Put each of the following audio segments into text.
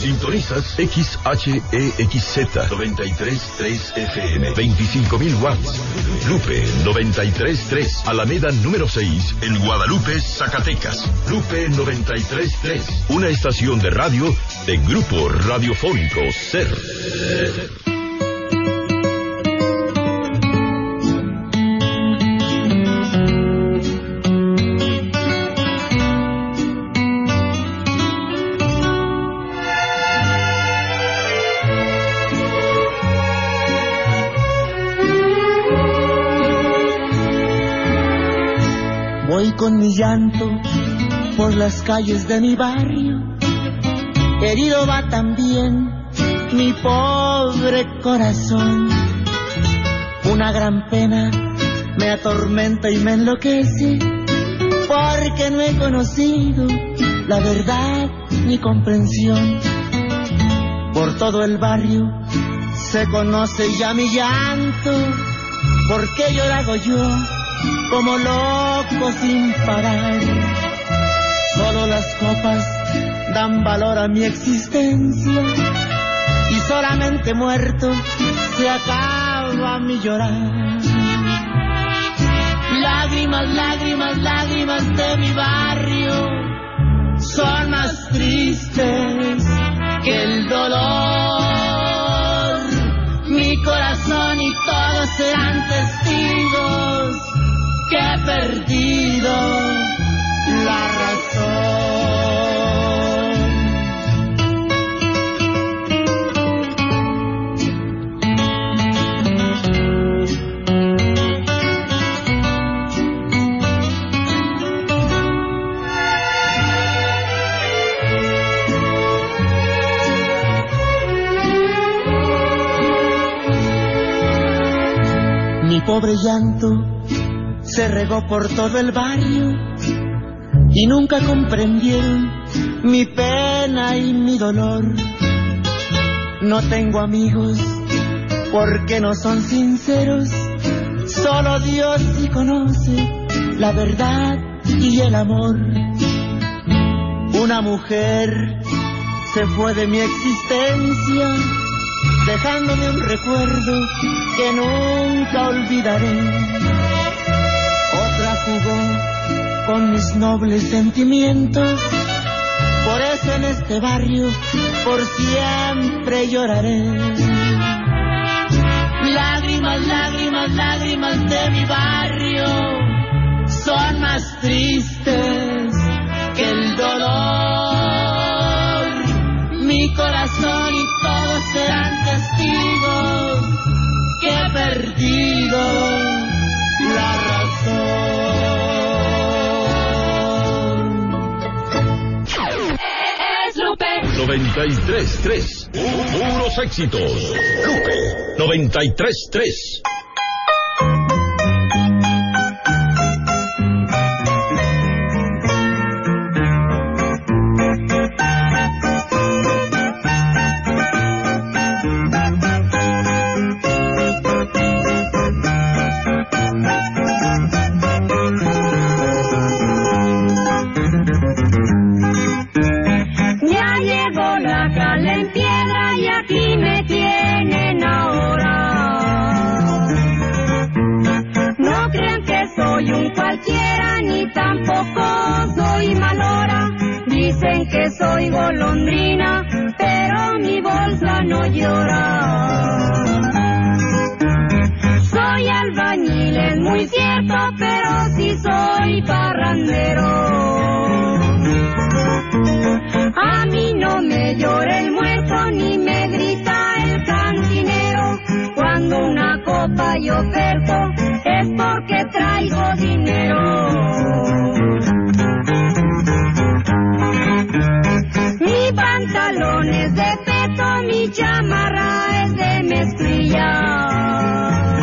Sintonizas XHEXZ 93.3 FM, 25.000 watts. Lupe 93.3, Alameda número 6, en Guadalupe, Zacatecas. Lupe 93.3, una estación de radio de Grupo Radiofónico SER. Voy con mi llanto por las calles de mi barrio, herido va también mi pobre corazón. Una gran pena me atormenta y me enloquece, porque no he conocido la verdad ni comprensión. Por todo el barrio se conoce ya mi llanto, porque he llorado yo como loco sin parar. Solo las copas dan valor a mi existencia, y solamente muerto se acaba mi llorar. Lágrimas, lágrimas, lágrimas de mi barrio son más tristes que el dolor. Mi corazón y todos serán testigos que he perdido la razón. Mi pobre llanto se regó por todo el barrio y nunca comprendieron mi pena y mi dolor. No tengo amigos porque no son sinceros, solo Dios sí conoce la verdad y el amor. Una mujer se fue de mi existencia, dejándome un recuerdo que nunca olvidaré. Otra jugó con mis nobles sentimientos, por eso en este barrio por siempre lloraré. Lágrimas, lágrimas, lágrimas de mi barrio son más tristes que el dolor. Mi corazón y todos serán testigos que he perdido la razón. Es Lupe 93.3, puros éxitos. Lupe 93.3. Que soy golondrina, pero mi bolsa no llora. Soy albañil, es muy cierto, pero sí soy parrandero. A mí no me llora el muerto ni me grita el cantinero. Cuando una copa yo oferto es porque traigo dinero. Mi pantalón es de peto, mi chamarra es de mezclilla.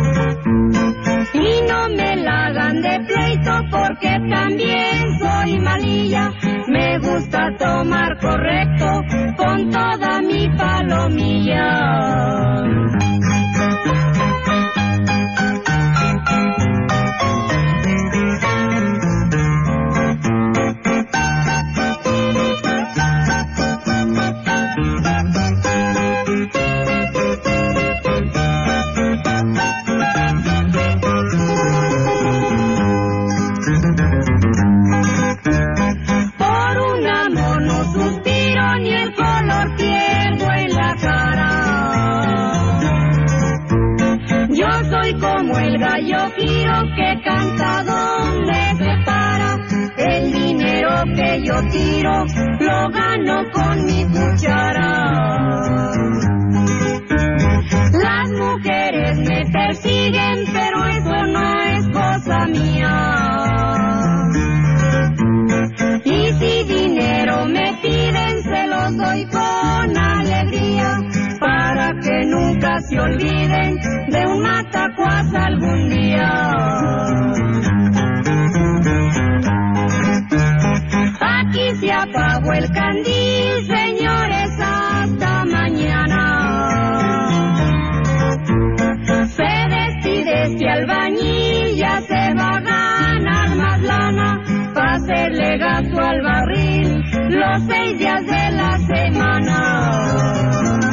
Y no me la hagan de pleito porque también soy malilla. Me gusta tomar correcto con toda mi palomilla. que canta donde se para. El dinero que yo tiro lo gano con mi cuchara. Las mujeres me persiguen, pero eso no es cosa mía. Y si dinero me piden, se los doy con alegría, para que nunca se olviden de una tacuaza algún día. Aquí se apagó el candil, señores, hasta mañana. Se despide este albañil, ya se va a ganar más lana, para hacerle gasto al barril los 6 días de la semana.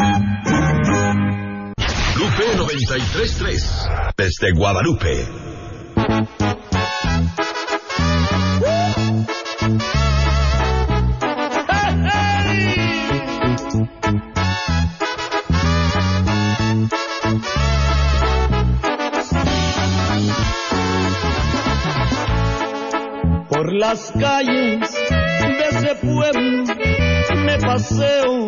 Lupe 93.3, desde Guadalupe. Por las calles de ese pueblo me paseo,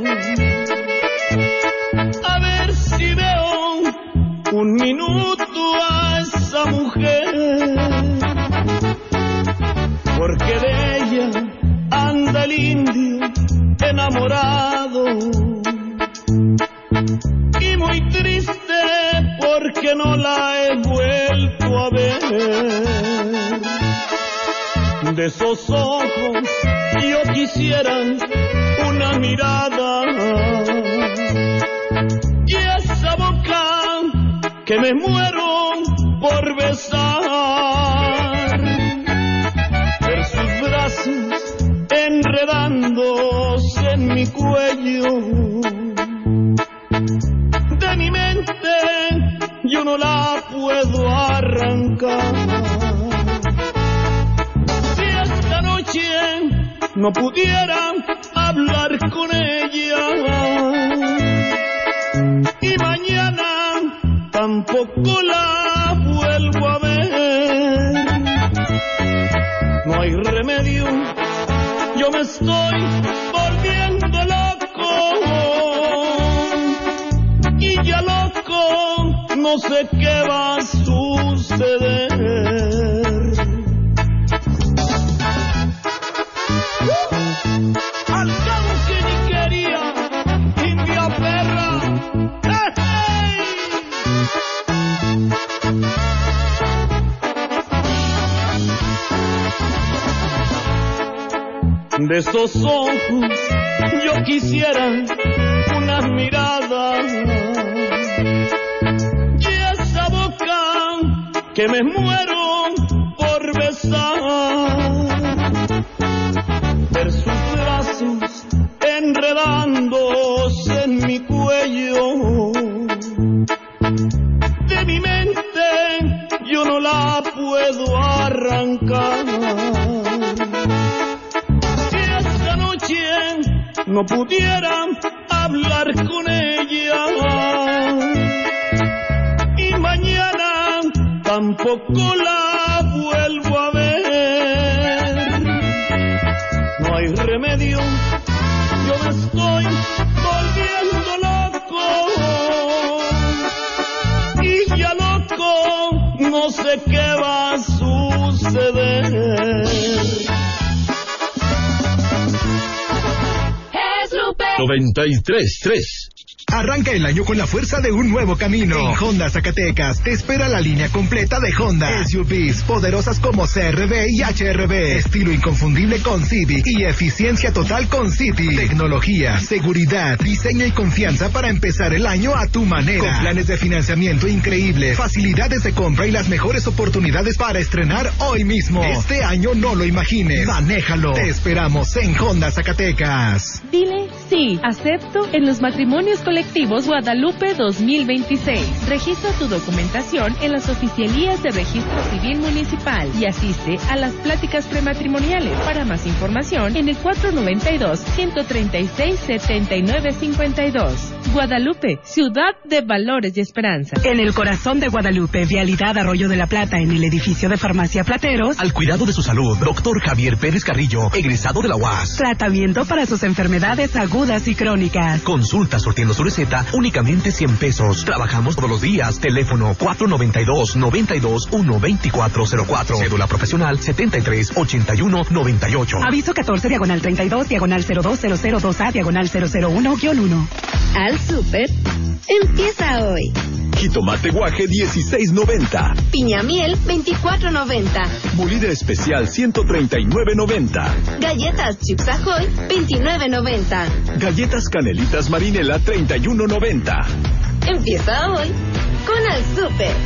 a ver si veo un minuto a esa mujer, porque de ella anda el indio enamorado y muy triste porque no la he vuelto a ver. De esos ojos yo quisiera una mirada, y esa boca que me muero por besar, ver sus brazos enredándose en mi cuello. De mi mente yo no la puedo arrancar. No pudiera hablar con ella y mañana tampoco la vuelvo a ver. No hay remedio, yo me estoy volviendo loco y ya loco no sé qué va a suceder. Al cabo que ni quería, india perra. ¡Hey! De esos ojos yo quisiera una mirada, y esa boca que me muero por besar, ver sus brazos enredándose en mi cuello. De mi mente yo no la puedo arrancar. Si esta noche no pudiera hablar con ella y mañana tampoco la vuelvo a ver, no hay remedio, yo me estoy volviendo loco y ya loco no sé qué va a suceder. Es Lupe 93.3. Arranca el año con la fuerza de un nuevo camino. En Honda Zacatecas te espera la línea completa de Honda. SUVs poderosas como CR-V y HR-V. Estilo inconfundible con Civic y eficiencia total con City. Tecnología, seguridad, diseño y confianza para empezar el año a tu manera. Con planes de financiamiento increíbles, facilidades de compra y las mejores oportunidades para estrenar hoy mismo. Este año no lo imagines. Manéjalo. Te esperamos en Honda Zacatecas. Dile sí, acepto en los matrimonios colectivos Guadalupe 2026. Registra tu documentación en las oficialías de Registro Civil Municipal y asiste a las pláticas prematrimoniales. Para más información en el 492-136-7952. Guadalupe, ciudad de valores y esperanza. En el corazón de Guadalupe, vialidad Arroyo de la Plata, en el edificio de Farmacia Plateros. Al cuidado de su salud, doctor Javier Pérez Carrillo, egresado de la UAS. Tratamiento para sus enfermedades agudas y crónicas. Consulta surtiendo su receta, únicamente 100 pesos. Trabajamos todos los días. Teléfono 492-92-12404. Cédula profesional 73-81-98. Aviso 14/32-020002A/001-1. Al Súper empieza hoy. Jitomate guaje 16.90. Piña miel 24.90. Molida especial 139.90. Galletas Chips Ahoy 29.90. Galletas Canelitas Marinela 31.90. Empieza hoy con Al Súper.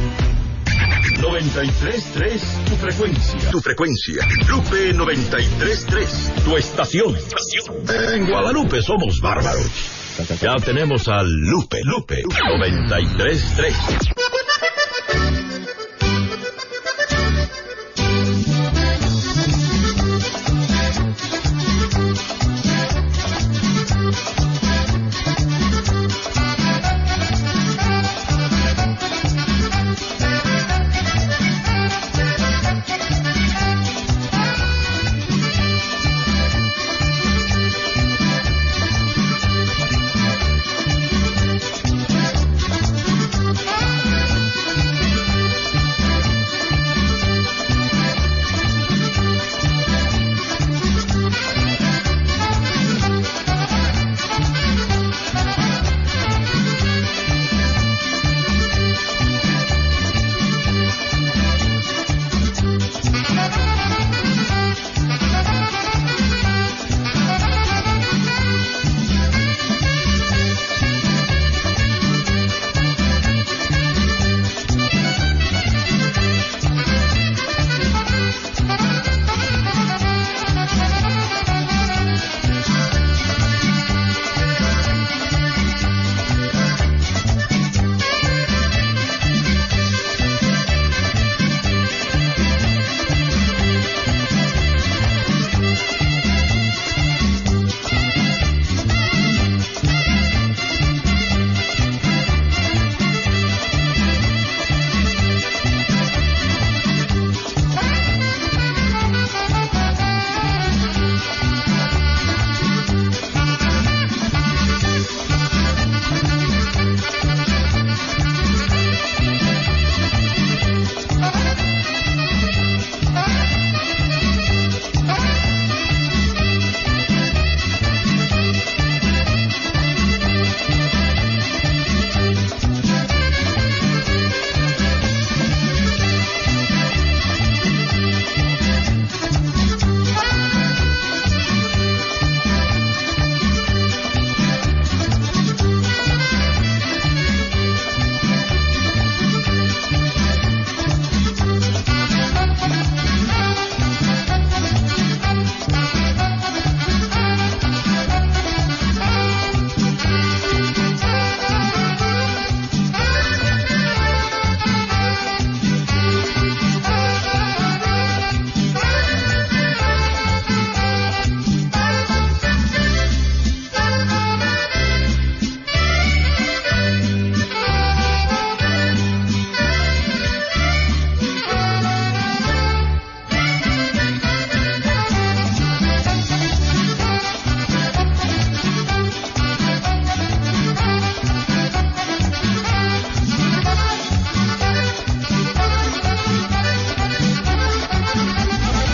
93.3, tu frecuencia. Tu frecuencia. Lupe 93.3, tu estación. En Guadalupe somos bárbaros. Ya tenemos al Lupe 93.3.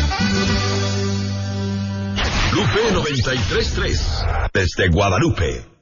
Lupe 93.3, desde Guadalupe.